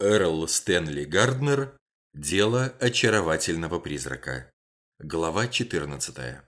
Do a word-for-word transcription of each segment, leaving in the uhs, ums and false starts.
Эрл Стэнли Гарднер. Дело очаровательного призрака. Глава четырнадцатая.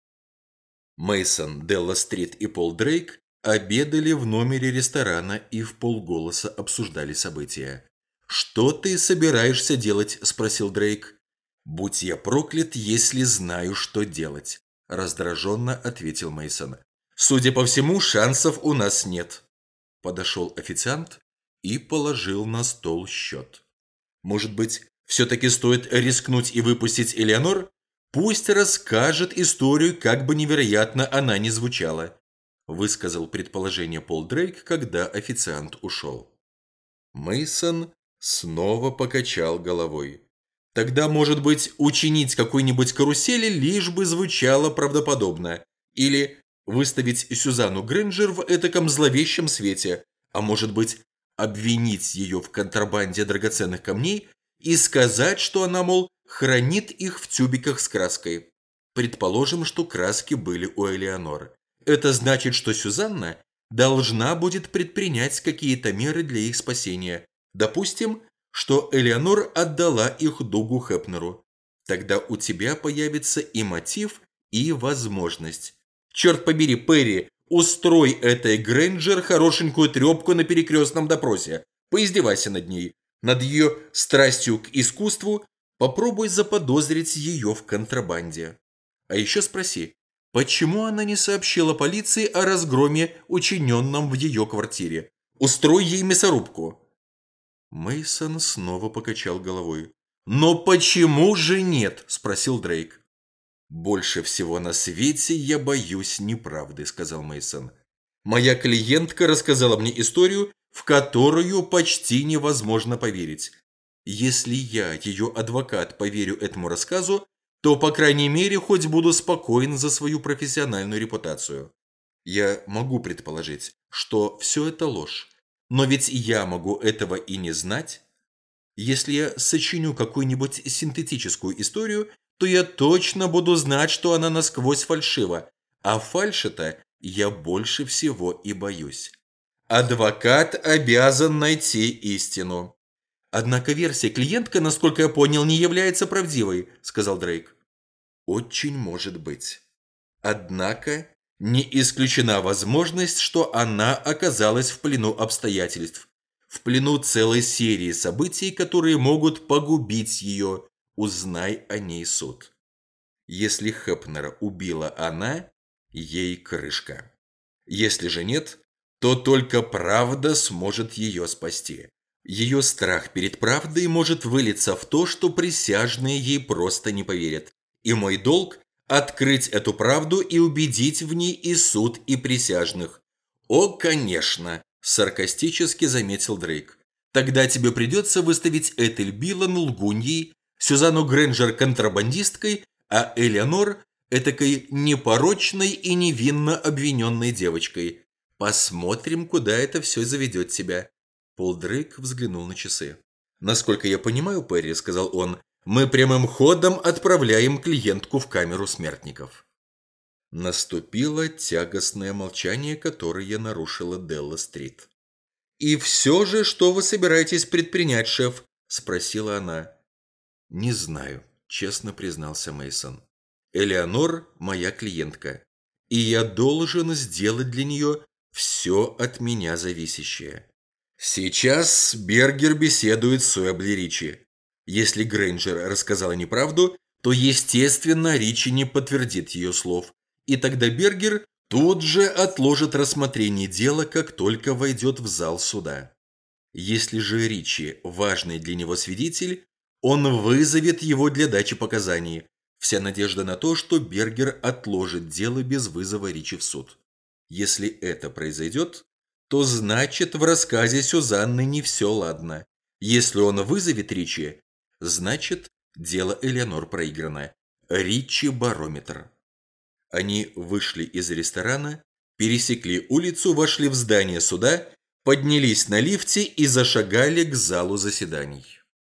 Мейсон, Делла Стрит и Пол Дрейк обедали в номере ресторана и вполголоса обсуждали события. «Что ты собираешься делать?» – спросил Дрейк. «Будь я проклят, если знаю, что делать», – раздраженно ответил Мейсон. «Судя по всему, шансов у нас нет». Подошел официант и положил на стол счет. «Может быть, все-таки стоит рискнуть и выпустить Элеонор? Пусть расскажет историю, как бы невероятно она ни звучала», высказал предположение Пол Дрейк, когда официант ушел. Мейсон снова покачал головой. «Тогда, может быть, учинить какой-нибудь карусели, лишь бы звучало правдоподобно. Или выставить Сюзанну Грэнджер в этаком зловещем свете. А может быть, обвинить ее в контрабанде драгоценных камней и сказать, что она, мол, хранит их в тюбиках с краской. Предположим, что краски были у Элеонор. Это значит, что Сюзанна должна будет предпринять какие-то меры для их спасения. Допустим, что Элеонор отдала их Дугу Хепнеру. Тогда у тебя появится и мотив, и возможность. Черт побери, Перри, устрой этой Грэнджер хорошенькую трепку на перекрестном допросе. Поиздевайся над ней, над ее страстью к искусству. Попробуй заподозрить ее в контрабанде. А еще спроси, почему она не сообщила полиции о разгроме, учиненном в ее квартире? Устрой ей мясорубку». Мейсон снова покачал головой. «Но почему же нет?» – спросил Дрейк. «Больше всего на свете я боюсь неправды», – сказал Мейсон. «Моя клиентка рассказала мне историю, в которую почти невозможно поверить. Если я, ее адвокат, поверю этому рассказу, то, по крайней мере, хоть буду спокоен за свою профессиональную репутацию. Я могу предположить, что все это ложь, но ведь я могу этого и не знать. Если я сочиню какую-нибудь синтетическую историю, то я точно буду знать, что она насквозь фальшива, а фальши-то я больше всего и боюсь. Адвокат обязан найти истину». «Однако версия клиентка, насколько я понял, не является правдивой», – сказал Дрейк. «Очень может быть. Однако не исключена возможность, что она оказалась в плену обстоятельств, в плену целой серии событий, которые могут погубить ее. Узнай о ней суд. Если Хепнера убила она, ей крышка. Если же нет, то только правда сможет ее спасти. Ее страх перед правдой может вылиться в то, что присяжные ей просто не поверят. И мой долг – открыть эту правду и убедить в ней и суд, и присяжных». «О, конечно», – саркастически заметил Дрейк. «Тогда тебе придется выставить Этель Билан лгуньей, Сюзанну Грэнджер контрабандисткой, а Элеонор – этакой непорочной и невинно обвиненной девочкой. Посмотрим, куда это все заведет тебя». Пол Дрейк взглянул на часы. «Насколько я понимаю, Перри, — сказал он, — мы прямым ходом отправляем клиентку в камеру смертников». Наступило тягостное молчание, которое нарушила Делла Стрит. «И все же, что вы собираетесь предпринять, шеф?» – спросила она. «Не знаю», – честно признался Мейсон. «Элеонор – моя клиентка, и я должен сделать для нее все от меня зависящее. Сейчас Бергер беседует с Уэбли Ричи. Если Грэнджер рассказала неправду, то, естественно, Ричи не подтвердит ее слов, и тогда Бергер тут же отложит рассмотрение дела, как только войдет в зал суда. Если же Ричи важный для него свидетель, он вызовет его для дачи показаний. Вся надежда на то, что Бергер отложит дело без вызова Ричи в суд. Если это произойдет, то значит, в рассказе Сюзанны не все ладно. Если он вызовет Ричи, значит, дело Элеонор проиграно. Ричи барометр». Они вышли из ресторана, пересекли улицу, вошли в здание суда, поднялись на лифте и зашагали к залу заседаний.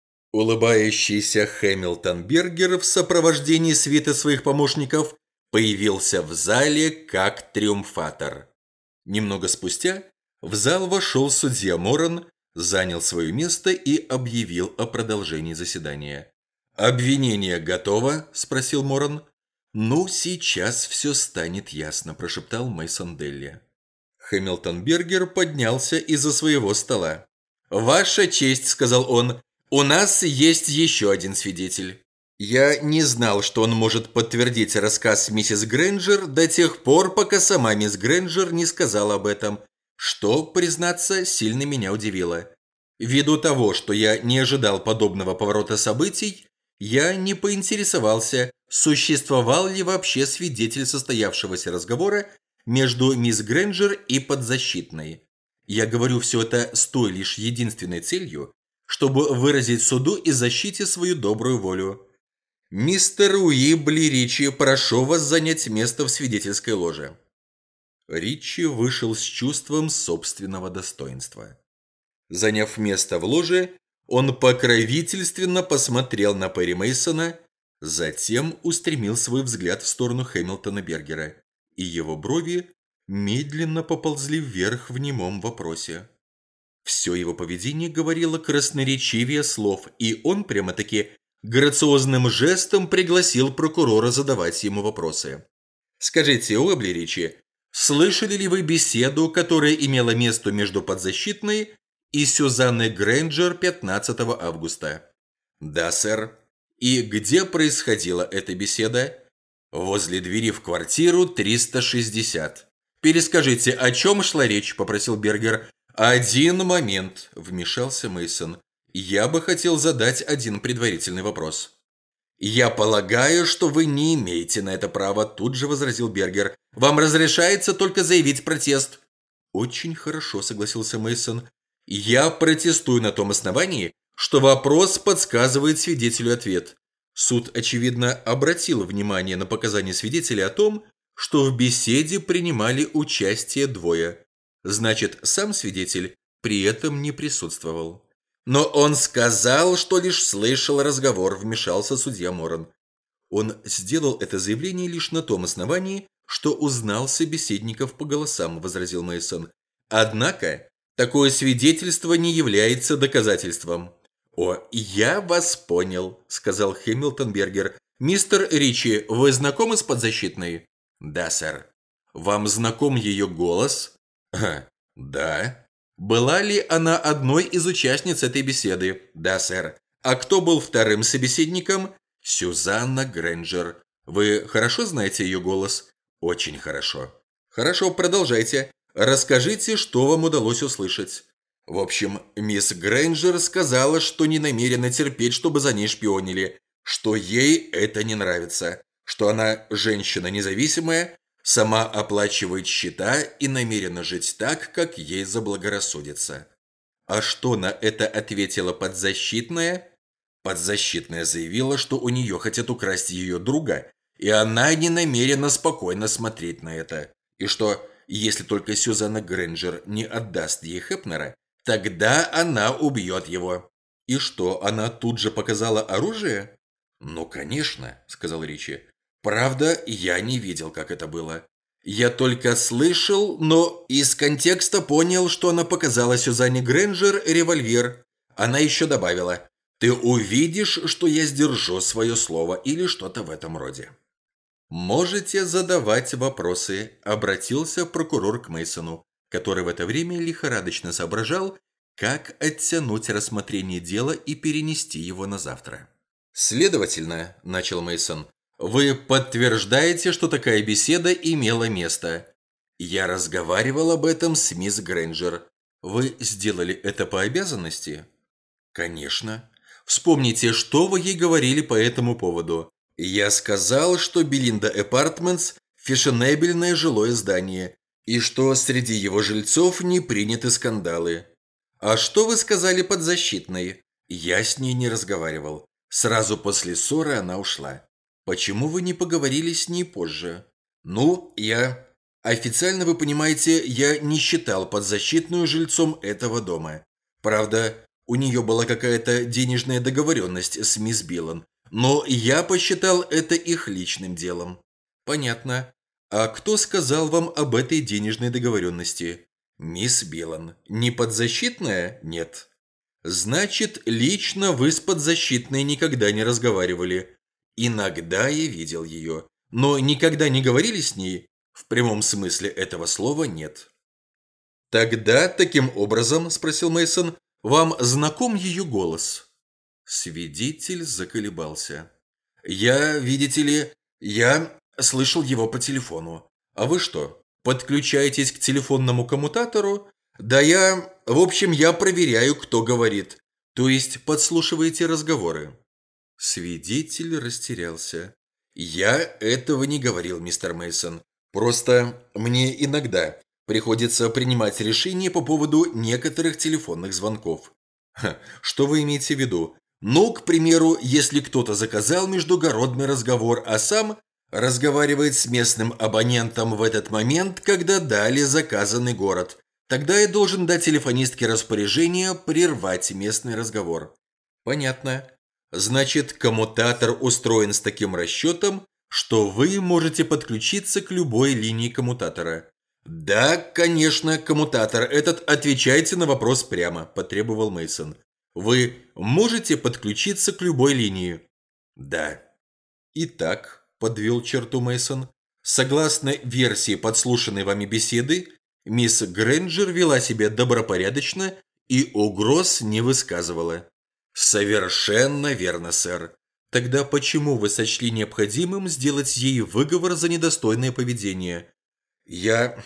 Улыбающийся Хэмилтон Бергер в сопровождении свиты своих помощников появился в зале как триумфатор. Немного спустя в зал вошел судья Моран, занял свое место и объявил о продолжении заседания. «Обвинение готово?» – спросил Моран. «Ну, сейчас все станет ясно», – прошептал Мейсон Делли. Хэмилтон Бергер поднялся из-за своего стола. «Ваша честь», – сказал он, – «у нас есть еще один свидетель». Я не знал, что он может подтвердить рассказ миссис Грэнджер до тех пор, пока сама мисс Грэнджер не сказала об этом, что, признаться, сильно меня удивило. Ввиду того, что я не ожидал подобного поворота событий, я не поинтересовался, существовал ли вообще свидетель состоявшегося разговора между мисс Грэнджер и подзащитной. Я говорю все это с той лишь единственной целью, чтобы выразить суду и защите свою добрую волю. «Мистер Уибли Ричи, прошу вас занять место в свидетельской ложе». Ричи вышел с чувством собственного достоинства. Заняв место в ложе, он покровительственно посмотрел на Перри Мейсона, затем устремил свой взгляд в сторону Хэмилтона Бергера, и его брови медленно поползли вверх в немом вопросе. Все его поведение говорило красноречивее слов, и он прямо-таки грациозным жестом пригласил прокурора задавать ему вопросы. «Скажите, Уибли Ричи, слышали ли вы беседу, которая имела место между подзащитной и Сюзанной Грэнджер пятнадцатого августа?» «Да, сэр». «И где происходила эта беседа?» «Возле двери в квартиру триста шестьдесят». «Перескажите, о чем шла речь?» – попросил Бергер. «Один момент», – вмешался Мейсон. «Я бы хотел задать один предварительный вопрос». «Я полагаю, что вы не имеете на это права», – тут же возразил Бергер. «Вам разрешается только заявить протест». «Очень хорошо», – согласился Мейсон. «Я протестую на том основании, что вопрос подсказывает свидетелю ответ». Суд, очевидно, обратил внимание на показания свидетеля о том, что в беседе принимали участие двое. Значит, сам свидетель при этом не присутствовал. «Но он сказал, что лишь слышал разговор», – вмешался судья Моран. Он сделал это заявление лишь на том основании, что узнал собеседников по голосам, – возразил Мейсон. «Однако, такое свидетельство не является доказательством». «О, я вас понял», – сказал Хэмилтон Бергер. «Мистер Ричи, вы знакомы с подзащитной?» «Да, сэр». «Вам знаком ее голос?» «Да». «Была ли она одной из участниц этой беседы?» «Да, сэр». «А кто был вторым собеседником?» «Сюзанна Грэнджер». «Вы хорошо знаете ее голос?» «Очень хорошо». «Хорошо, продолжайте. Расскажите, что вам удалось услышать». «В общем, мисс Грэнджер сказала, что не намерена терпеть, чтобы за ней шпионили, что ей это не нравится, что она женщина независимая, сама оплачивает счета и намерена жить так, как ей заблагорассудится». «А что на это ответила подзащитная?» Подзащитная заявила, что у нее хотят украсть ее друга, и она не намерена спокойно смотреть на это, и что, если только Сюзанна Грэнджер не отдаст ей Хепнера, тогда она убьет его. «И что, она тут же показала оружие?» «Ну, конечно», – сказал Ричи. «Правда, я не видел, как это было. Я только слышал, но из контекста понял, что она показала Сюзанне Грэнджер револьвер. Она еще добавила: «Ты увидишь, что я сдержу свое слово», или что-то в этом роде. «Можете задавать вопросы», – обратился прокурор к Мейсону, который в это время лихорадочно соображал, как оттянуть рассмотрение дела и перенести его на завтра. «Следовательно», – начал Мейсон, – «вы подтверждаете, что такая беседа имела место?» «Я разговаривал об этом с мисс Грэнджер». «Вы сделали это по обязанности?» «Конечно». «Вспомните, что вы ей говорили по этому поводу». «Я сказал, что Белинда Апартментс – фешенебельное жилое здание, и что среди его жильцов не приняты скандалы». «А что вы сказали подзащитной?» «Я с ней не разговаривал. Сразу после ссоры она ушла». «Почему вы не поговорили с ней позже?» «Ну, я...» «Официально, вы понимаете, я не считал подзащитную жильцом этого дома. Правда, у нее была какая-то денежная договоренность с мисс Биллан, но я посчитал это их личным делом». «Понятно. А кто сказал вам об этой денежной договоренности?» Мисс Билан, не подзащитная? Нет. Значит, лично вы с подзащитной никогда не разговаривали. Иногда я видел ее, но никогда не говорили с ней? В прямом смысле этого слова нет. Тогда, таким образом, спросил Мейсон, вам знаком ее голос? Свидетель заколебался. Я, видите ли, я слышал его по телефону. А вы что, подключаетесь к телефонному коммутатору? Да я, в общем, я проверяю, кто говорит. То есть подслушиваете разговоры. Свидетель растерялся. Я этого не говорил, мистер Мейсон. Просто мне иногда приходится принимать решения по поводу некоторых телефонных звонков. Ха, что вы имеете в виду? Ну, к примеру, если кто-то заказал междугородный разговор, а сам разговаривает с местным абонентом в этот момент, когда дали заказанный город, тогда я должен дать телефонистке распоряжение прервать местный разговор. Понятно. Значит, коммутатор устроен с таким расчетом, что вы можете подключиться к любой линии коммутатора. Да, конечно, коммутатор этот, отвечайте на вопрос прямо, потребовал Мейсон. Вы можете подключиться к любой линии? Да. Итак, подвел черту Мейсон, согласно версии подслушанной вами беседы, мисс Грэнджер вела себя добропорядочно и угроз не высказывала. Совершенно верно, сэр. Тогда почему вы сочли необходимым сделать ей выговор за недостойное поведение? Я...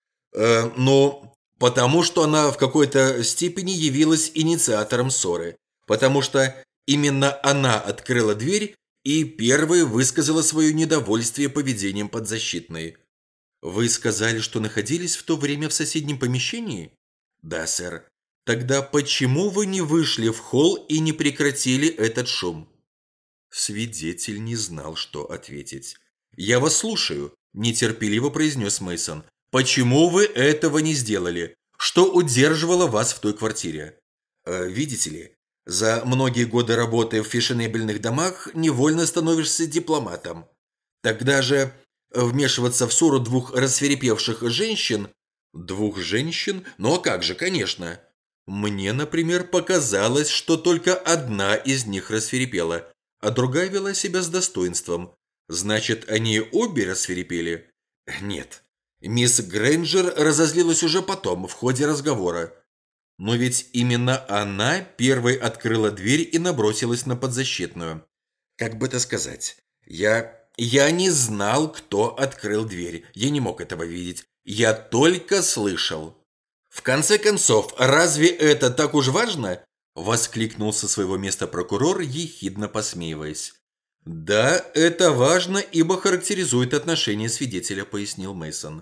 Э, ну... Потому что она в какой-то степени явилась инициатором ссоры. Потому что именно она открыла дверь и первой высказала свое недовольствие поведением подзащитной. Вы сказали, что находились в то время в соседнем помещении? Да, сэр. Тогда почему вы не вышли в холл и не прекратили этот шум? Свидетель не знал, что ответить. Я вас слушаю, нетерпеливо произнес Мейсон. Почему вы этого не сделали? Что удерживало вас в той квартире? Э, видите ли, за многие годы работы в фешенебельных домах невольно становишься дипломатом. Тогда же вмешиваться в ссору двух рассвирепевших женщин... Двух женщин? Ну а как же, конечно. Мне, например, показалось, что только одна из них рассвирепела, а другая вела себя с достоинством. Значит, они обе рассвирепели? Нет. Мисс Грэнджер разозлилась уже потом, в ходе разговора. Но ведь именно она первой открыла дверь и набросилась на подзащитную. Как бы это сказать? Я... Я не знал, кто открыл дверь. Я не мог этого видеть. Я только слышал. В конце концов, разве это так уж важно? Воскликнул со своего места прокурор, ехидно посмеиваясь. Да, это важно, ибо характеризует отношение свидетеля, пояснил Мейсон.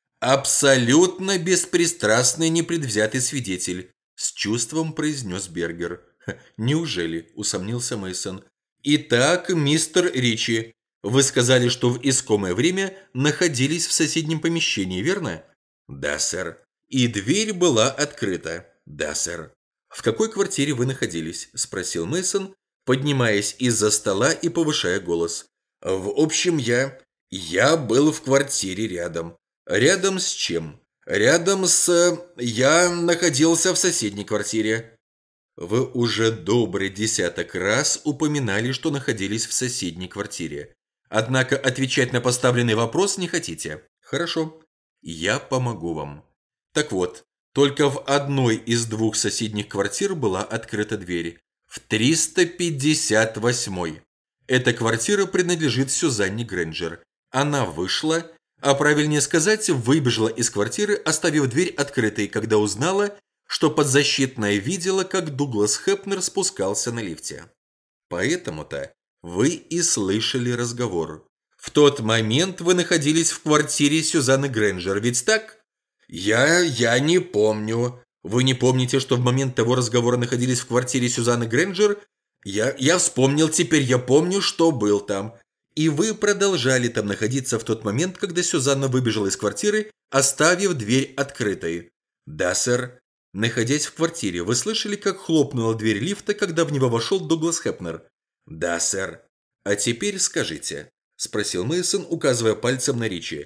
Абсолютно беспристрастный непредвзятый свидетель, с чувством произнес Бергер. Неужели? Усомнился Мейсон. Итак, мистер Ричи, вы сказали, что в искомое время находились в соседнем помещении, верно? Да, сэр. И дверь была открыта. Да, сэр. В какой квартире вы находились? Спросил Мейсон, поднимаясь из-за стола и повышая голос. В общем, я... Я был в квартире рядом. Рядом с чем? Рядом с... Я находился в соседней квартире. Вы уже добрый десяток раз упоминали, что находились в соседней квартире. Однако отвечать на поставленный вопрос не хотите. Хорошо. Я помогу вам. Так вот, только в одной из двух соседних квартир была открыта дверь. В триста пятьдесят восьмой. Эта квартира принадлежит Сюзанне Грэнджер. Она вышла, а правильнее сказать, выбежала из квартиры, оставив дверь открытой, когда узнала, что подзащитная видела, как Дуглас Хепнер спускался на лифте. Поэтому-то вы и слышали разговор. В тот момент вы находились в квартире Сюзанны Грэнджер, ведь так? Я... я не помню. Вы не помните, что в момент того разговора находились в квартире Сюзанны Грэнджер? Я... я вспомнил, теперь я помню, что был там. И вы продолжали там находиться в тот момент, когда Сюзанна выбежала из квартиры, оставив дверь открытой. Да, сэр. Находясь в квартире, вы слышали, как хлопнула дверь лифта, когда в него вошел Дуглас Хепнер? Да, сэр. А теперь скажите, спросил Мейсон, указывая пальцем на Ричи.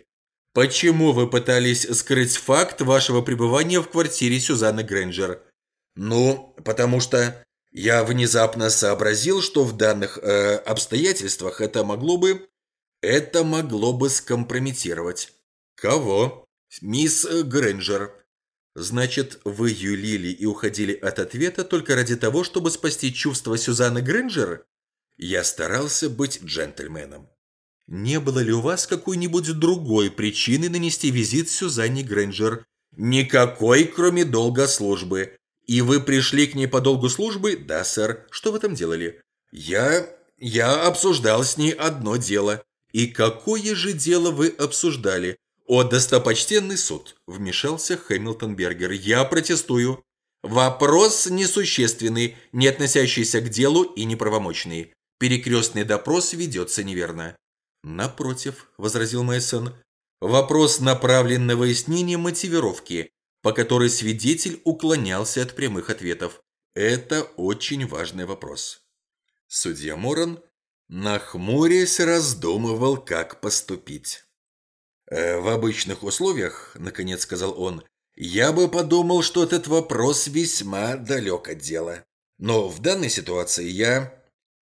Почему вы пытались скрыть факт вашего пребывания в квартире Сюзанны Грэнджер? Ну, потому что я внезапно сообразил, что в данных э, обстоятельствах это могло бы... Это могло бы скомпрометировать. Кого? Мисс Грэнджер. Значит, вы юлили и уходили от ответа только ради того, чтобы спасти чувства Сюзанны Грэнджер? Я старался быть джентльменом. Не было ли у вас какой-нибудь другой причины нанести визит Сюзанне Грэнджер? Никакой, кроме долга службы. И вы пришли к ней по долгу службы? Да, сэр. Что вы там делали? Я... я обсуждал с ней одно дело. И какое же дело вы обсуждали? О, достопочтенный суд, вмешался Хэмилтон Бергер. Я протестую. Вопрос несущественный, не относящийся к делу и неправомочный. Перекрестный допрос ведется неверно. Напротив, возразил Мейсон, вопрос направлен на выяснение мотивировки, по которой свидетель уклонялся от прямых ответов. Это очень важный вопрос. Судья Моран, нахмурясь, раздумывал, как поступить. «Э, «В обычных условиях, — наконец сказал он, — я бы подумал, что этот вопрос весьма далек от дела. Но в данной ситуации я...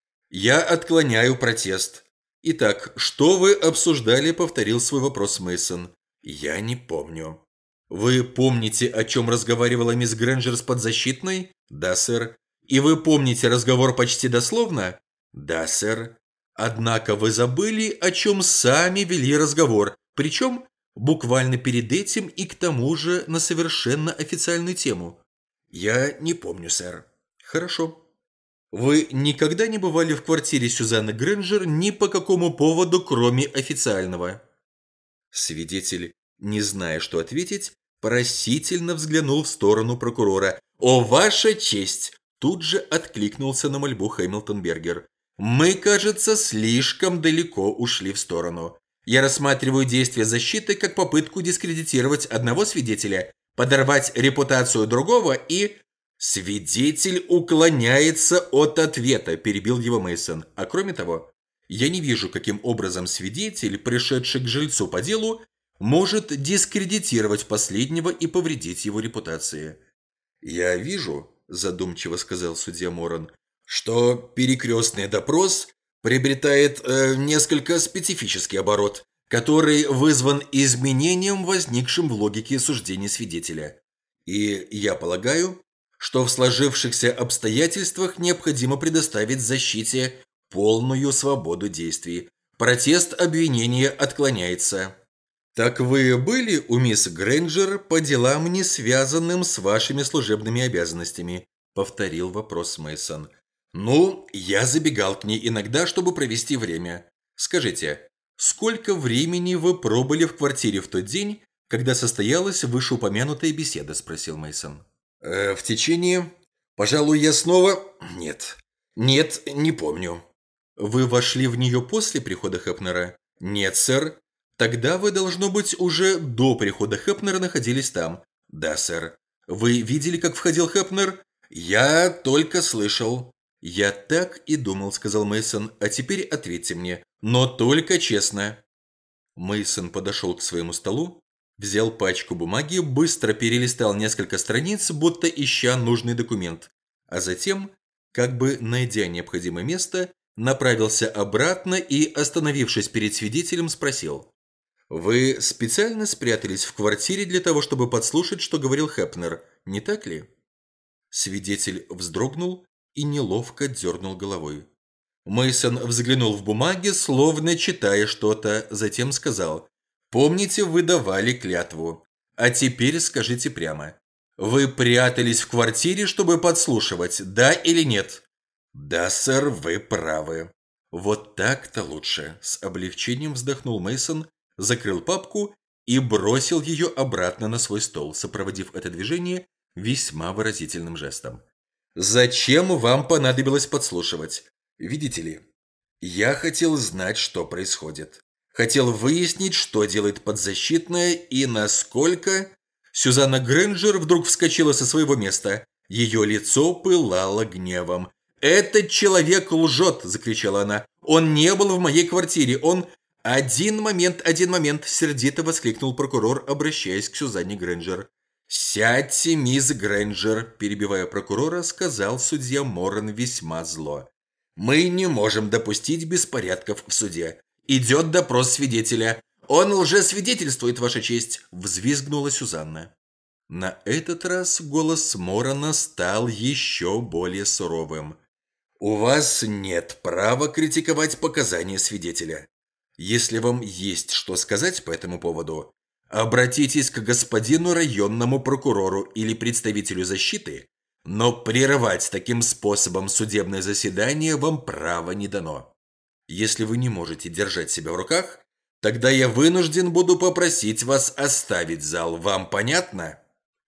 я отклоняю протест. Итак, что вы обсуждали?» — повторил свой вопрос Мейсон. «Я не помню». «Вы помните, о чем разговаривала мисс Грэнджер с подзащитной?» «Да, сэр». «И вы помните разговор почти дословно?» «Да, сэр». «Однако вы забыли, о чем сами вели разговор, причем буквально перед этим и к тому же на совершенно официальную тему». «Я не помню, сэр». «Хорошо». «Вы никогда не бывали в квартире Сюзанны Грэнджер ни по какому поводу, кроме официального?» Свидетель, не зная, что ответить, просительно взглянул в сторону прокурора. «О, ваша честь!» Тут же откликнулся на мольбу Хэмилтон Бергер. «Мы, кажется, слишком далеко ушли в сторону. Я рассматриваю действия защиты как попытку дискредитировать одного свидетеля, подорвать репутацию другого и...» «Свидетель уклоняется от ответа», – перебил его Мейсон. «А кроме того, я не вижу, каким образом свидетель, пришедший к жильцу по делу, может дискредитировать последнего и повредить его репутации». «Я вижу», – задумчиво сказал судья Моран, – «что перекрестный допрос приобретает э, несколько специфический оборот, который вызван изменением, возникшим в логике суждения свидетеля. И я полагаю, что в сложившихся обстоятельствах необходимо предоставить защите полную свободу действий. Протест обвинения отклоняется». «Так вы были у мисс Грэнджер по делам, не связанным с вашими служебными обязанностями?» – повторил вопрос Мейсон. «Ну, я забегал к ней иногда, чтобы провести время. Скажите, сколько времени вы пробыли в квартире в тот день, когда состоялась вышеупомянутая беседа?» – спросил Мейсон. Э, «В течение... Пожалуй, я снова... Нет. Нет, не помню». «Вы вошли в нее после прихода Хепнера?» «Нет, сэр». «Тогда вы, должно быть, уже до прихода Хепнера находились там?» «Да, сэр». «Вы видели, как входил Хепнер?» «Я только слышал». «Я так и думал», — сказал Мейсон. «А теперь ответьте мне, но только честно». Мейсон подошел к своему столу, взял пачку бумаги, быстро перелистал несколько страниц, будто ища нужный документ, а затем, как бы найдя необходимое место, направился обратно и, остановившись перед свидетелем, спросил: «Вы специально спрятались в квартире для того, чтобы подслушать, что говорил Хепнер, не так ли?» Свидетель вздрогнул и неловко дернул головой. Мейсон взглянул в бумаги, словно читая что-то, затем сказал: «Помните, вы давали клятву. А теперь скажите прямо. Вы прятались в квартире, чтобы подслушивать, да или нет?» «Да, сэр, вы правы». «Вот так-то лучше», – с облегчением вздохнул Мейсон, закрыл папку и бросил ее обратно на свой стол, сопроводив это движение весьма выразительным жестом. «Зачем вам понадобилось подслушивать? Видите ли, я хотел знать, что происходит. Хотел выяснить, что делает подзащитная и насколько...» Сюзанна Грэнджер вдруг вскочила со своего места. Ее лицо пылало гневом. «Этот человек лжет!» – закричала она. «Он не был в моей квартире, он...» «Один момент, один момент!» – сердито воскликнул прокурор, обращаясь к Сюзанне Грэнджер. «Сядьте, мисс Грэнджер», – перебивая прокурора, сказал судья Моран весьма зло. «Мы не можем допустить беспорядков в суде. Идет допрос свидетеля. Он лжесвидетельствует, Ваша честь», – взвизгнула Сюзанна. На этот раз голос Морана стал еще более суровым. «У вас нет права критиковать показания свидетеля. Если вам есть что сказать по этому поводу, обратитесь к господину районному прокурору или представителю защиты, но прерывать таким способом судебное заседание вам права не дано. Если вы не можете держать себя в руках, тогда я вынужден буду попросить вас оставить зал. Вам понятно?»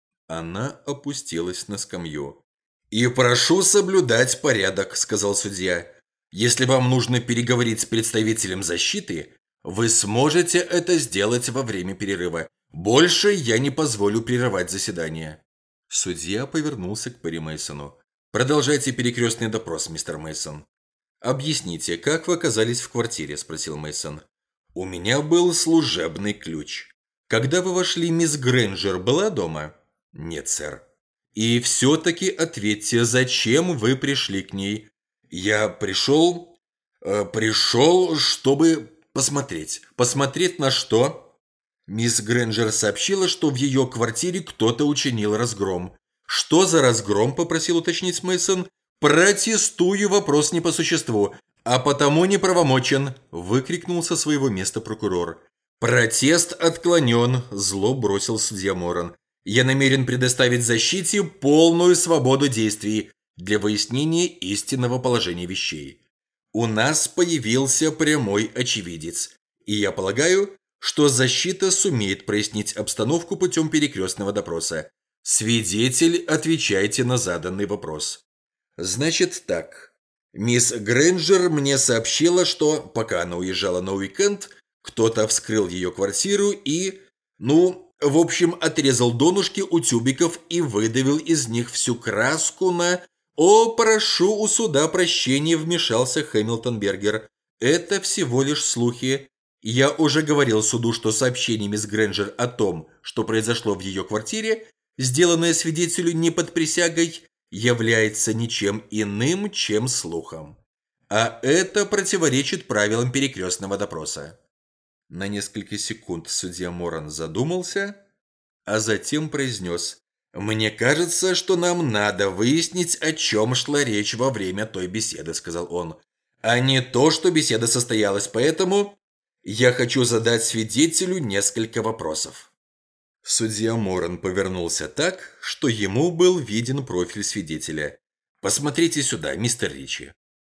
Она опустилась на скамью. «И прошу соблюдать порядок», – сказал судья. «Если вам нужно переговорить с представителем защиты, вы сможете это сделать во время перерыва. Больше я не позволю прерывать заседание». Судья повернулся к Перри Мейсону. «Продолжайте перекрестный допрос, мистер Мейсон». «Объясните, как вы оказались в квартире?» – спросил Мейсон. «У меня был служебный ключ. Когда вы вошли, мисс Грэнджер была дома?» «Нет, сэр». «И все-таки ответьте, зачем вы пришли к ней?» «Я пришел... Э, пришел, чтобы посмотреть». «Посмотреть на что?» Мисс Грэнджер сообщила, что в ее квартире кто-то учинил разгром. «Что за разгром?» – попросил уточнить Мейсон. «Протестую, вопрос не по существу, а потому неправомочен», – выкрикнул со своего места прокурор. «Протест отклонен», – зло бросил судья Моран. «Я намерен предоставить защите полную свободу действий для выяснения истинного положения вещей. У нас появился прямой очевидец, и я полагаю, что защита сумеет прояснить обстановку путем перекрестного допроса. Свидетель, отвечайте на заданный вопрос». «Значит так. Мисс Грэнджер мне сообщила, что, пока она уезжала на уикенд, кто-то вскрыл ее квартиру и, ну, в общем, отрезал донышки у тюбиков и выдавил из них всю краску на... «О, прошу у суда прощения», — вмешался Хэмилтон Бергер. «Это всего лишь слухи. Я уже говорил суду, что сообщение мисс Грэнджер о том, что произошло в ее квартире, сделанное свидетелю не под присягой, является ничем иным, чем слухом. А это противоречит правилам перекрестного допроса». На несколько секунд судья Моран задумался, а затем произнес: «Мне кажется, что нам надо выяснить, о чем шла речь во время той беседы», — сказал он, «а не то, что беседа состоялась, поэтому я хочу задать свидетелю несколько вопросов». Судья Моран повернулся так, что ему был виден профиль свидетеля. «Посмотрите сюда, мистер Ричи».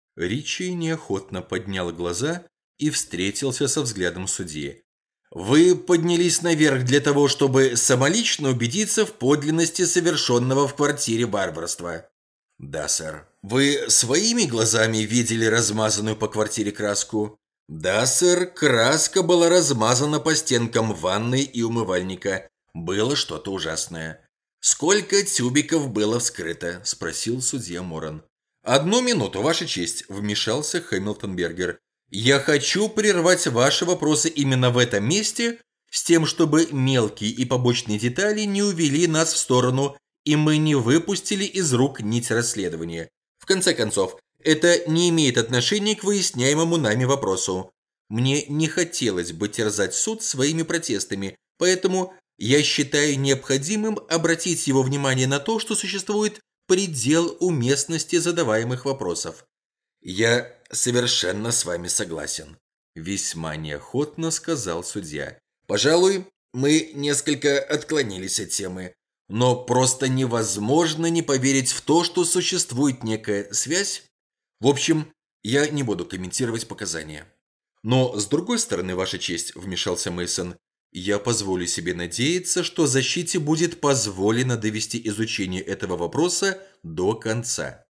Ричи неохотно поднял глаза и встретился со взглядом судьи. «Вы поднялись наверх для того, чтобы самолично убедиться в подлинности совершенного в квартире варварства?» «Да, сэр». «Вы своими глазами видели размазанную по квартире краску?» «Да, сэр, краска была размазана по стенкам ванной и умывальника. Было что-то ужасное». «Сколько тюбиков было вскрыто?» – спросил судья Моран. «Одну минуту, Ваша честь», – вмешался Хэмилтон Бергер. «Я хочу прервать ваши вопросы именно в этом месте, с тем, чтобы мелкие и побочные детали не увели нас в сторону, и мы не выпустили из рук нить расследования. В конце концов, это не имеет отношения к выясняемому нами вопросу. Мне не хотелось бы терзать суд своими протестами, поэтому я считаю необходимым обратить его внимание на то, что существует предел уместности задаваемых вопросов». «Я совершенно с вами согласен», – весьма неохотно сказал судья. «Пожалуй, мы несколько отклонились от темы, но просто невозможно не поверить в то, что существует некая связь. В общем, я не буду комментировать показания». «Но, с другой стороны, Ваша честь», – вмешался Мейсон, – «я позволю себе надеяться, что защите будет позволено довести изучение этого вопроса до конца.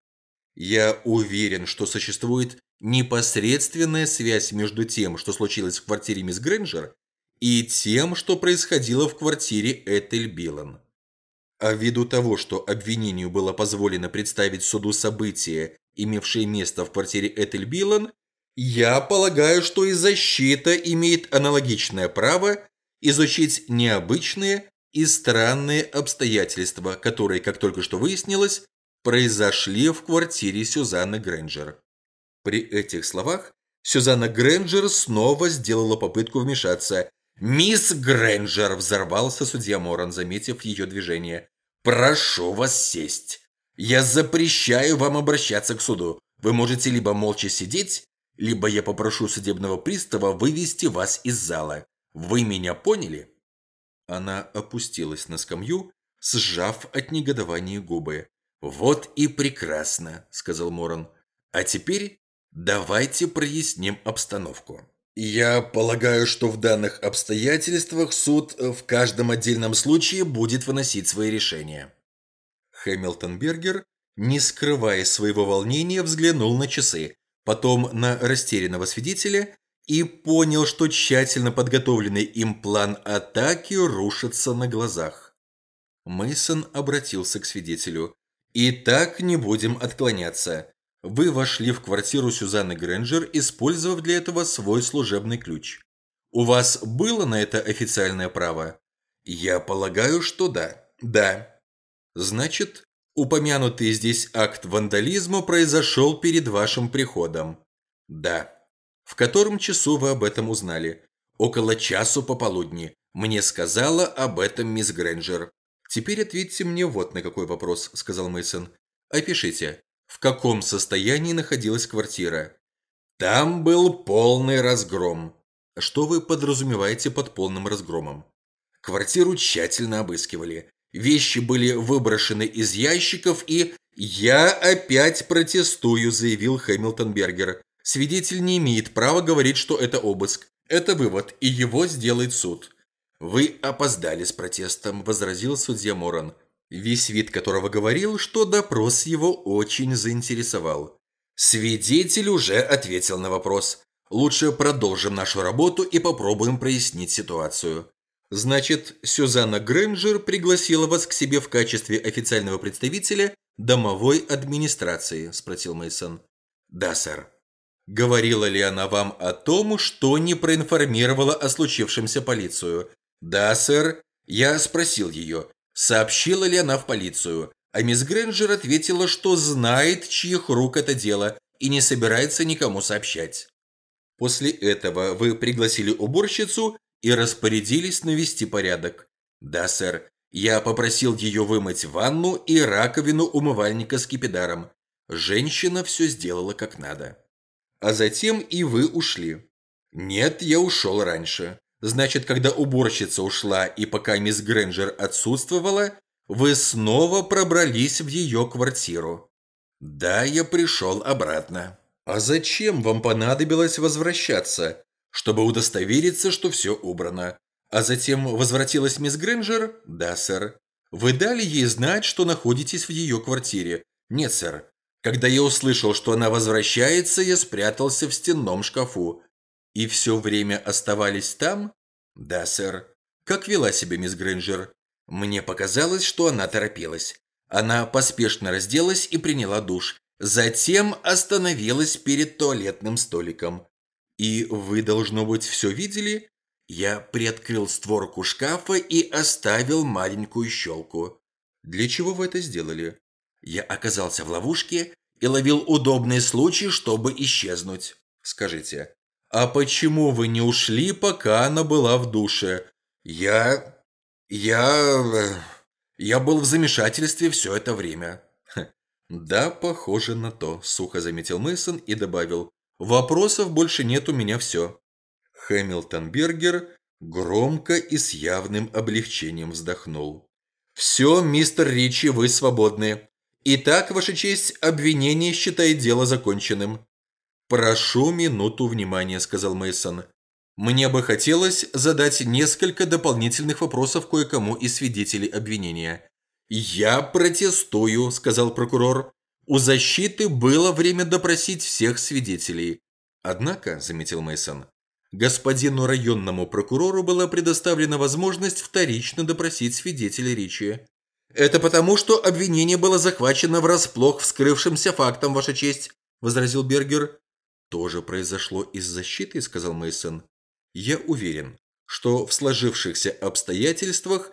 Я уверен, что существует непосредственная связь между тем, что случилось в квартире мисс Грэнджер, и тем, что происходило в квартире Этель Билан. А ввиду того, что обвинению было позволено представить суду события, имевшие место в квартире Этель Билан, Я полагаю, что и защита имеет аналогичное право изучить необычные и странные обстоятельства, которые, как только что выяснилось, произошли в квартире Сюзанны Грэнджер. При этих словах Сюзанна Грэнджер снова сделала попытку вмешаться. «Мисс Грэнджер!» – взорвался судья Моран, заметив ее движение. «Прошу вас сесть. Я запрещаю вам обращаться к суду. Вы можете либо молча сидеть, либо я попрошу судебного пристава вывести вас из зала. Вы меня поняли?» Она опустилась на скамью, сжав от негодования губы. «Вот и прекрасно», – сказал Моран. «А теперь давайте проясним обстановку. Я полагаю, что в данных обстоятельствах суд в каждом отдельном случае будет выносить свои решения». Хэмилтон Бергер, не скрывая своего волнения, взглянул на часы, потом на растерянного свидетеля и понял, что тщательно подготовленный им план атаки рушится на глазах. Мейсон обратился к свидетелю. «Итак, не будем отклоняться. Вы вошли в квартиру Сюзанны Грэнджер, использовав для этого свой служебный ключ. У вас было на это официальное право?» «Я полагаю, что да». «Да. Значит, упомянутый здесь акт вандализма произошел перед вашим приходом?» «Да». «В котором часу вы об этом узнали?» «Около часу пополудни. Мне сказала об этом мисс Грэнджер». «Теперь ответьте мне вот на какой вопрос», – сказал Мейсон. «Опишите, в каком состоянии находилась квартира?» «Там был полный разгром». «Что вы подразумеваете под полным разгромом?» «Квартиру тщательно обыскивали. Вещи были выброшены из ящиков и...» «Я опять протестую», – заявил Хэмилтон Бергер. «Свидетель не имеет права говорить, что это обыск. Это вывод, и его сделает суд». «Вы опоздали с протестом», – возразил судья Моран, весь вид которого говорил, что допрос его очень заинтересовал. «Свидетель уже ответил на вопрос. Лучше продолжим нашу работу и попробуем прояснить ситуацию». «Значит, Сюзанна Грэнджер пригласила вас к себе в качестве официального представителя домовой администрации?» – спросил Мейсон. «Да, сэр». «Говорила ли она вам о том, что не проинформировала о случившемся полицию?» «Да, сэр. Я спросил ее, сообщила ли она в полицию, а мисс Грэнджер ответила, что знает, чьих рук это дело, и не собирается никому сообщать». «После этого вы пригласили уборщицу и распорядились навести порядок?» «Да, сэр. Я попросил ее вымыть ванну и раковину умывальника с скипидаром. Женщина все сделала как надо». «А затем и вы ушли?» «Нет, я ушел раньше». «Значит, когда уборщица ушла и пока мисс Грэнджер отсутствовала, вы снова пробрались в ее квартиру?» «Да, я пришел обратно». «А зачем вам понадобилось возвращаться?» «Чтобы удостовериться, что все убрано». «А затем возвратилась мисс Грэнджер?» «Да, сэр». «Вы дали ей знать, что находитесь в ее квартире?» «Нет, сэр. Когда я услышал, что она возвращается, я спрятался в стенном шкафу». «И все время оставались там?» «Да, сэр». «Как вела себя мисс Грэнджер?» «Мне показалось, что она торопилась. Она поспешно разделась и приняла душ. Затем остановилась перед туалетным столиком». «И вы, должно быть, все видели?» «Я приоткрыл створку шкафа и оставил маленькую щелку». «Для чего вы это сделали?» «Я оказался в ловушке и ловил удобный случай, чтобы исчезнуть». «Скажите, а почему вы не ушли, пока она была в душе?» «Я... я... я был в замешательстве все это время». «Да, похоже на то», – сухо заметил Мейсон и добавил. «Вопросов больше нет, у меня все». Хэмилтон Бергер громко и с явным облегчением вздохнул. «Все, мистер Ричи, вы свободны. Итак, Ваша честь, обвинение считает дело законченным». «Прошу минуту внимания», – сказал Мейсон. «Мне бы хотелось задать несколько дополнительных вопросов кое-кому из свидетелей обвинения». «Я протестую», – сказал прокурор. «У защиты было время допросить всех свидетелей». «Однако», – заметил Мейсон, – господину районному прокурору была предоставлена возможность вторично допросить свидетеля Ричи». «Это потому, что обвинение было захвачено врасплох вскрывшимся фактом, Ваша честь», – возразил Бергер. тоже произошло из защиты, сказал Мейсон. Я уверен, что в сложившихся обстоятельствах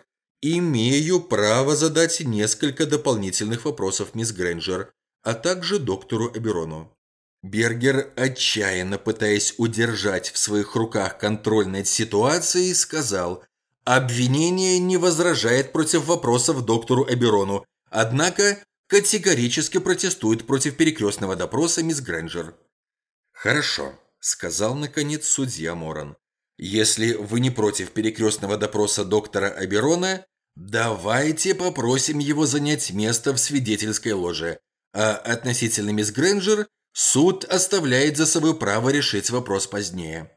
имею право задать несколько дополнительных вопросов мисс Грэнджер, а также доктору Оберону. Бергер, отчаянно пытаясь удержать в своих руках контроль над ситуацией, сказал: «Обвинение не возражает против вопросов доктору Оберону, однако категорически протестует против перекрестного допроса мисс Грэнджер». «Хорошо», – сказал наконец судья Моран. «Если вы не против перекрестного допроса доктора Оберона, давайте попросим его занять место в свидетельской ложе, а относительно мисс Грэнджер суд оставляет за собой право решить вопрос позднее».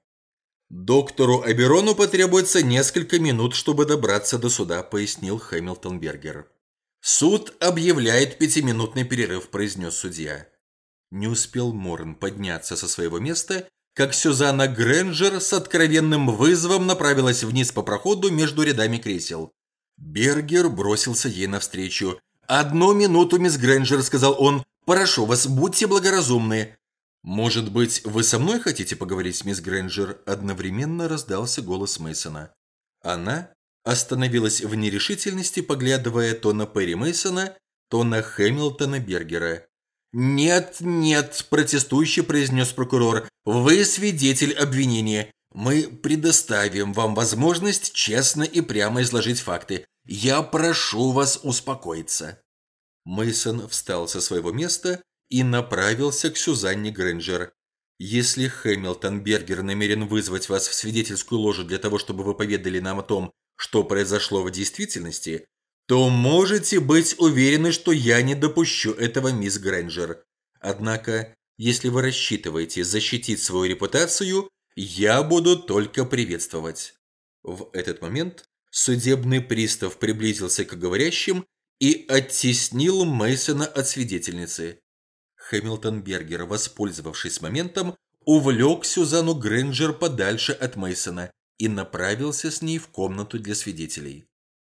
«Доктору Оберону потребуется несколько минут, чтобы добраться до суда», – пояснил Хэмилтон Бергер. «Суд объявляет пятиминутный перерыв», – произнес судья. Не успел Моран подняться со своего места, как Сюзанна Грэнджер с откровенным вызовом направилась вниз по проходу между рядами кресел. Бергер бросился ей навстречу. «Одну минуту, мисс Грэнджер», – сказал он. «Прошу вас, будьте благоразумны». «Может быть, вы со мной хотите поговорить, мисс Грэнджер?» – одновременно раздался голос Мейсона. Она остановилась в нерешительности, поглядывая то на Перри Мейсона, то на Хэмилтона Бергера. «Нет, нет», – протестующе произнес прокурор, – «вы свидетель обвинения. Мы предоставим вам возможность честно и прямо изложить факты. Я прошу вас успокоиться». Мейсон встал со своего места и направился к Сюзанне Грэнджер. «Если Хэмилтон Бергер намерен вызвать вас в свидетельскую ложу для того, чтобы вы поведали нам о том, что произошло в действительности, то можете быть уверены, что я не допущу этого, мисс Грэнджер. Однако, если вы рассчитываете защитить свою репутацию, я буду только приветствовать». В этот момент судебный пристав приблизился к говорящим и оттеснил Мейсона от свидетельницы. Хэмилтон Бергер, воспользовавшись моментом, увлек Сюзанну Грэнджер подальше от Мейсона и направился с ней в комнату для свидетелей.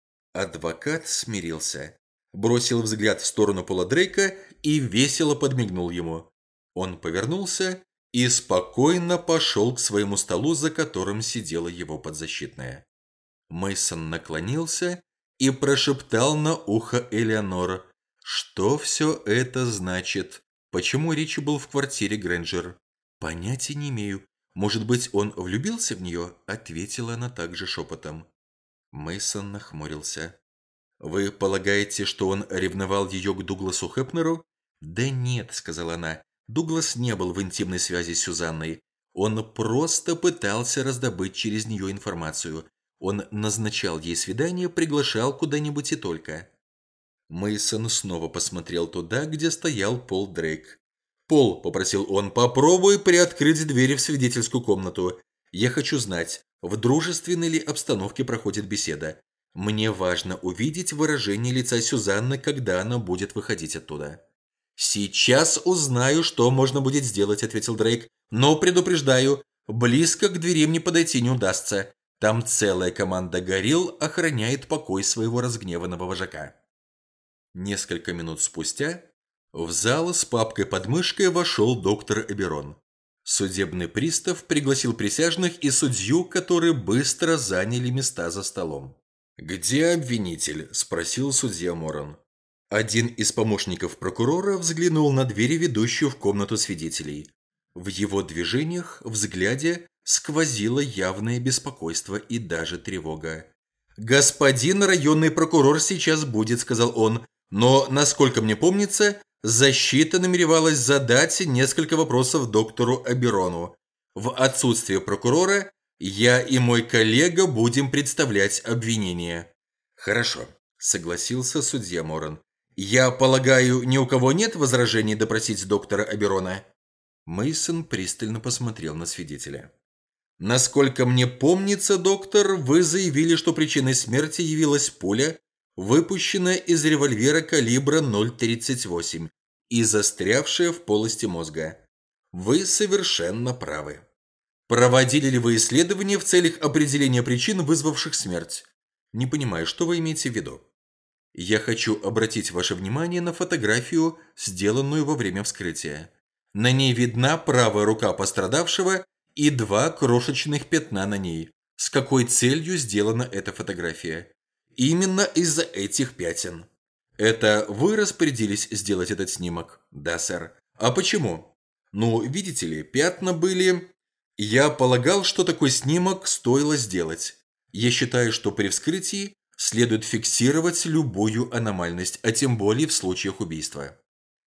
Адвокат смирился, бросил взгляд в сторону Пола Дрейка и весело подмигнул ему. Он повернулся и спокойно пошел к своему столу, за которым сидела его подзащитная. Мейсон наклонился и прошептал на ухо Элеонор: «Что все это значит? Почему Ричи был в квартире Грэнджер?» «Понятия не имею. Может быть, он влюбился в нее?» – ответила она также шепотом. Мейсон нахмурился. «Вы полагаете, что он ревновал ее к Дугласу Хепнеру?» «Да нет», – сказала она. «Дуглас не был в интимной связи с Сюзанной. Он просто пытался раздобыть через нее информацию. Он назначал ей свидание, приглашал куда-нибудь и только». Мейсон снова посмотрел туда, где стоял Пол Дрейк. «Пол», – попросил он, – «попробуй приоткрыть двери в свидетельскую комнату. Я хочу знать, в дружественной ли обстановке проходит беседа. Мне важно увидеть выражение лица Сюзанны, когда она будет выходить оттуда». «Сейчас узнаю, что можно будет сделать», – ответил Дрейк. «Но предупреждаю, близко к дверям не подойти не удастся. Там целая команда горилл охраняет покой своего разгневанного вожака». Несколько минут спустя в зал с папкой под мышкой вошел доктор Оберон. Судебный пристав пригласил присяжных и судью, которые быстро заняли места за столом. «Где обвинитель?» – спросил судья Моран. Один из помощников прокурора взглянул на дверь, ведущую в комнату свидетелей. В его движениях, взгляде, сквозило явное беспокойство и даже тревога. «Господин районный прокурор сейчас будет», – сказал он, – «но, насколько мне помнится, защита намеревалась задать несколько вопросов доктору Оберону. В отсутствие прокурора я и мой коллега будем представлять обвинение». «Хорошо», – согласился судья Моран. «Я полагаю, ни у кого нет возражений допросить доктора Оберона?» Мейсон пристально посмотрел на свидетеля. «Насколько мне помнится, доктор, вы заявили, что причиной смерти явилась пуля, выпущенная из револьвера калибра ноль тридцать восемь и застрявшая в полости мозга. Вы совершенно правы. Проводили ли вы исследования в целях определения причин, вызвавших смерть? Не понимаю, что вы имеете в виду?» «Я хочу обратить ваше внимание на фотографию, сделанную во время вскрытия. На ней видна правая рука пострадавшего и два крошечных пятна на ней. С какой целью сделана эта фотография? Именно из-за этих пятен. Это вы распорядились сделать этот снимок? Да, сэр. А почему? Ну, видите ли, пятна были... Я полагал, что такой снимок стоило сделать. Я считаю, что при вскрытии следует фиксировать любую аномальность, а тем более в случаях убийства.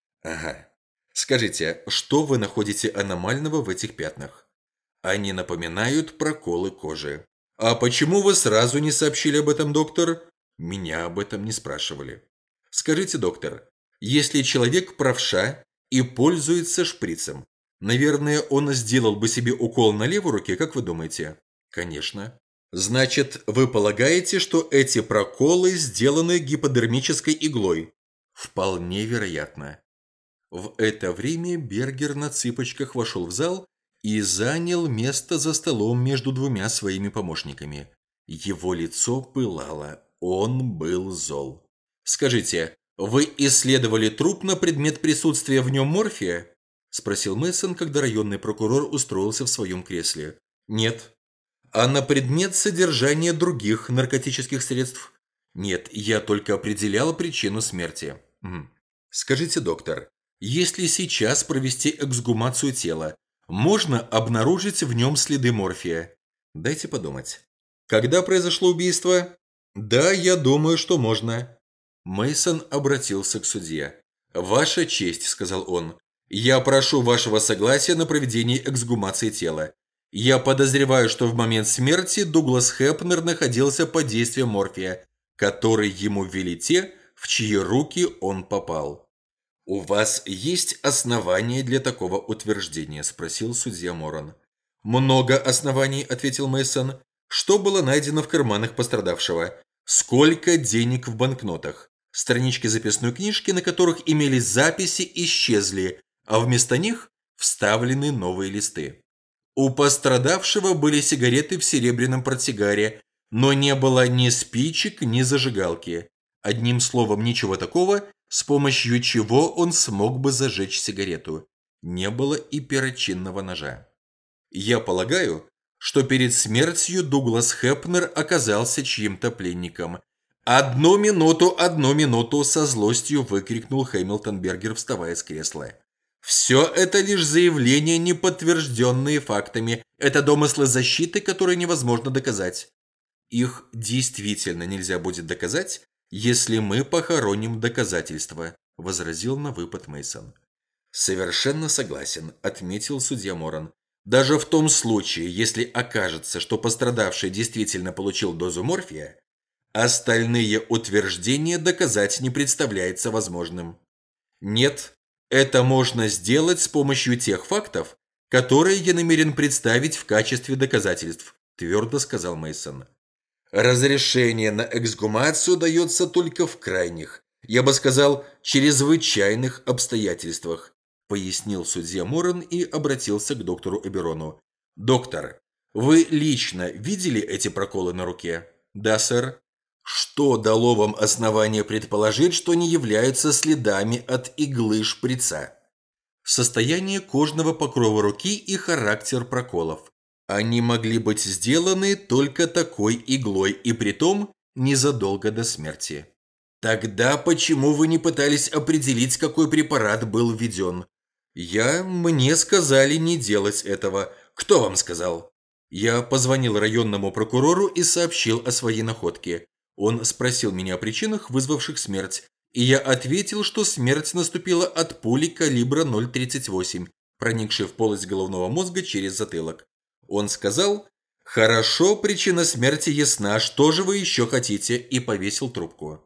Ага. Скажите, что вы находите аномального в этих пятнах? Они напоминают проколы кожи. А почему вы сразу не сообщили об этом, доктор? Меня об этом не спрашивали. Скажите, доктор, если человек правша и пользуется шприцем, наверное, он сделал бы себе укол на левой руке, как вы думаете? Конечно. Значит, вы полагаете, что эти проколы сделаны гиподермической иглой? Вполне вероятно. В это время Бергер на цыпочках вошел в зал и занял место за столом между двумя своими помощниками. Его лицо пылало, он был зол. «Скажите, вы исследовали труп на предмет присутствия в нем морфия?» – спросил Мэйсон, когда районный прокурор устроился в своем кресле. «Нет». «А на предмет содержания других наркотических средств?» «Нет, я только определял причину смерти». Угу. «Скажите, доктор, если сейчас провести эксгумацию тела, можно обнаружить в нем следы морфия?» «Дайте подумать». «Когда произошло убийство?» «Да, я думаю, что можно». Мэйсон обратился к судье. «Ваша честь», – сказал он, – «я прошу вашего согласия на проведение эксгумации тела. Я подозреваю, что в момент смерти Дуглас Хепнер находился под действием морфия, который ему ввели те, в чьи руки он попал». «У вас есть основания для такого утверждения?» – спросил судья Моран. «Много оснований», – ответил Мэйсон. «Что было найдено в карманах пострадавшего? Сколько денег в банкнотах? Странички записной книжки, на которых имелись записи, исчезли, а вместо них вставлены новые листы. У пострадавшего были сигареты в серебряном портсигаре, но не было ни спичек, ни зажигалки. Одним словом, ничего такого, с помощью чего он смог бы зажечь сигарету. Не было и перочинного ножа. Я полагаю, что перед смертью Дуглас Хепнер оказался чьим-то пленником. «Одну минуту, одну минуту!» – со злостью выкрикнул Хэмилтон Бергер, вставая с кресла. «Все это лишь заявления, не подтвержденные фактами. Это домыслы защиты, которые невозможно доказать». «Их действительно нельзя будет доказать, если мы похороним доказательства», – возразил на выпад Мэйсон. «Совершенно согласен», – отметил судья Моран. «Даже в том случае, если окажется, что пострадавший действительно получил дозу морфия, остальные утверждения доказать не представляется возможным. Нет, это можно сделать с помощью тех фактов, которые я намерен представить в качестве доказательств», – твердо сказал Мэйсон. «Разрешение на эксгумацию дается только в крайних, я бы сказал, чрезвычайных обстоятельствах», – пояснил судья Моран и обратился к доктору Эберону. «Доктор, вы лично видели эти проколы на руке?» «Да, сэр». «Что дало вам основание предположить, что они являются следами от иглы шприца?» «Состояние кожного покрова руки и характер проколов. Они могли быть сделаны только такой иглой, и притом незадолго до смерти». «Тогда почему вы не пытались определить, какой препарат был введен?» «Я... Мне сказали не делать этого». «Кто вам сказал?» «Я позвонил районному прокурору и сообщил о своей находке. Он спросил меня о причинах, вызвавших смерть, и я ответил, что смерть наступила от пули калибра ноль тридцать восемь, проникшей в полость головного мозга через затылок. Он сказал: «Хорошо, причина смерти ясна, что же вы еще хотите?» и повесил трубку».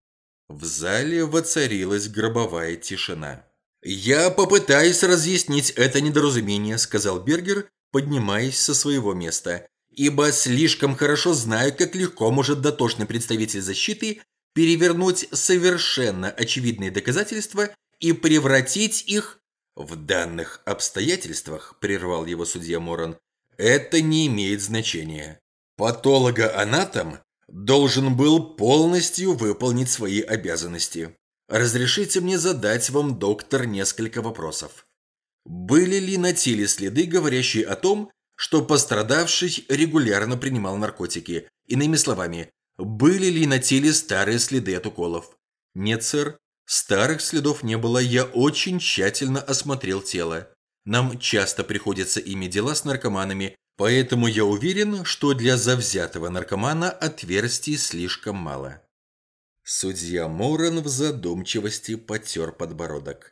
В зале воцарилась гробовая тишина. «Я попытаюсь разъяснить это недоразумение», – сказал Бергер, поднимаясь со своего места, «ибо слишком хорошо знаю, как легко может дотошный представитель защиты перевернуть совершенно очевидные доказательства и превратить их в данных обстоятельствах», – прервал его судья Моран. «Это не имеет значения. Патологоанатом должен был полностью выполнить свои обязанности. Разрешите мне задать вам, доктор, несколько вопросов. Были ли на теле следы, говорящие о том, что пострадавший регулярно принимал наркотики? Иными словами, были ли на теле старые следы от уколов? Нет, сэр, старых следов не было, я очень тщательно осмотрел тело. Нам часто приходится иметь дела с наркоманами, поэтому я уверен, что для завзятого наркомана отверстий слишком мало. Судья Моран в задумчивости потер подбородок.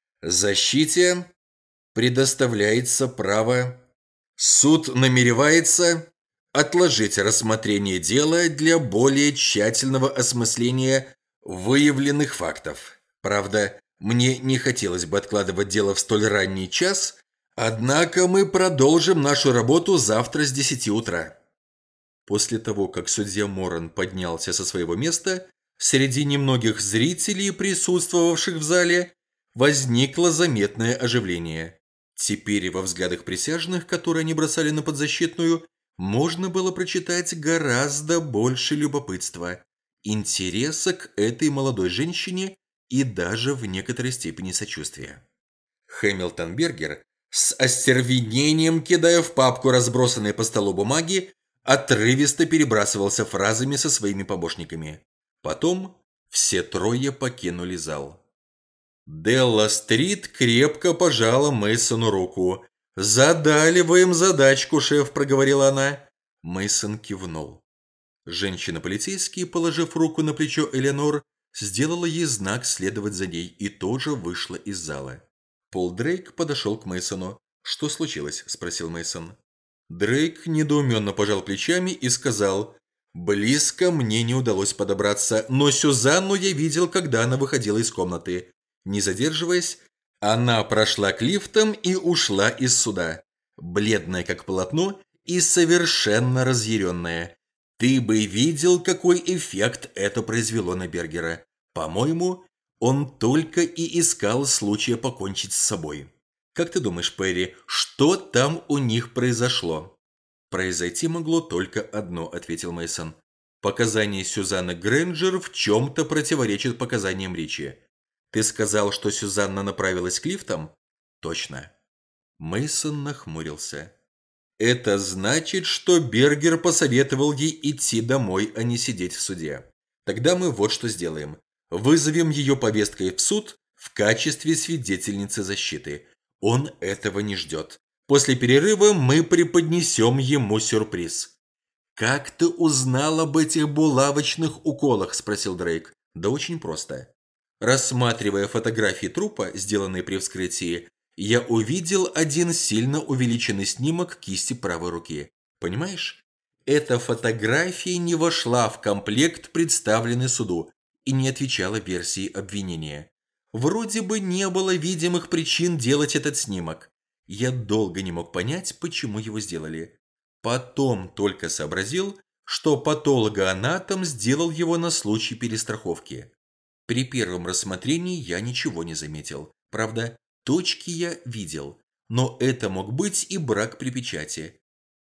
Защите предоставляется право. Суд намеревается отложить рассмотрение дела для более тщательного осмысления выявленных фактов. Правда, мне не хотелось бы откладывать дело в столь ранний час, однако мы продолжим нашу работу завтра с десяти утра. После того, как судья Моран поднялся со своего места, среди немногих зрителей, присутствовавших в зале, возникло заметное оживление. Теперь во взглядах присяжных, которые они бросали на подзащитную, можно было прочитать гораздо больше любопытства, интереса к этой молодой женщине и даже в некоторой степени сочувствия. Хэмилтон Бергер, с остервенением кидая в папку разбросанные по столу бумаги, отрывисто перебрасывался фразами со своими помощниками. Потом все трое покинули зал. Делла Стрит крепко пожала Мейсону руку. «Задали задачку, шеф», – проговорила она. Мейсон кивнул. Женщина-полицейский, положив руку на плечо Элеонор, сделала ей знак следовать за ней и тоже вышла из зала. Пол Дрейк подошел к Мейсону. «Что случилось?» – спросил Мейсон. Дрейк недоуменно пожал плечами и сказал: «Близко мне не удалось подобраться, но Сюзанну я видел, когда она выходила из комнаты». Не задерживаясь, она прошла к лифтам и ушла из суда, бледная как полотно и совершенно разъяренная. Ты бы видел, какой эффект это произвело на Бергера. По-моему, он только и искал случая покончить с собой. Как ты думаешь, Перри, что там у них произошло? Произойти могло только одно, ответил Мейсон. Показания Сюзанны Грэнджер в чем-то противоречат показаниям Ричи. Ты сказал, что Сюзанна направилась к лифтам? Точно. Мейсон нахмурился. Это значит, что Бергер посоветовал ей идти домой, а не сидеть в суде. Тогда мы вот что сделаем. Вызовем ее повесткой в суд в качестве свидетельницы защиты. Он этого не ждет. После перерыва мы преподнесем ему сюрприз. «Как ты узнал об этих булавочных уколах?» – спросил Дрейк. «Да очень просто. Рассматривая фотографии трупа, сделанные при вскрытии, я увидел один сильно увеличенный снимок кисти правой руки. Понимаешь? Эта фотография не вошла в комплект, представленный суду, и не отвечала версии обвинения. Вроде бы не было видимых причин делать этот снимок. Я долго не мог понять, почему его сделали. Потом только сообразил, что патологоанатом сделал его на случай перестраховки. При первом рассмотрении я ничего не заметил. Правда, точки я видел, но это мог быть и брак при печати.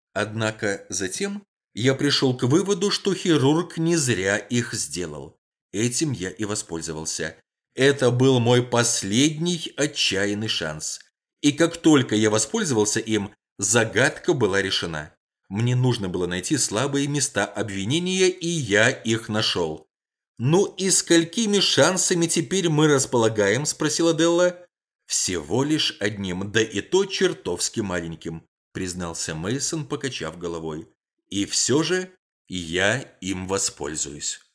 Однако затем я пришел к выводу, что хирург не зря их сделал. Этим я и воспользовался. Это был мой последний отчаянный шанс. И как только я воспользовался им, загадка была решена. Мне нужно было найти слабые места обвинения, и я их нашел. «Ну и сколькими шансами теперь мы располагаем?» – спросила Делла. «Всего лишь одним, да и то чертовски маленьким», – признался Мейсон, покачав головой. «И все же я им воспользуюсь».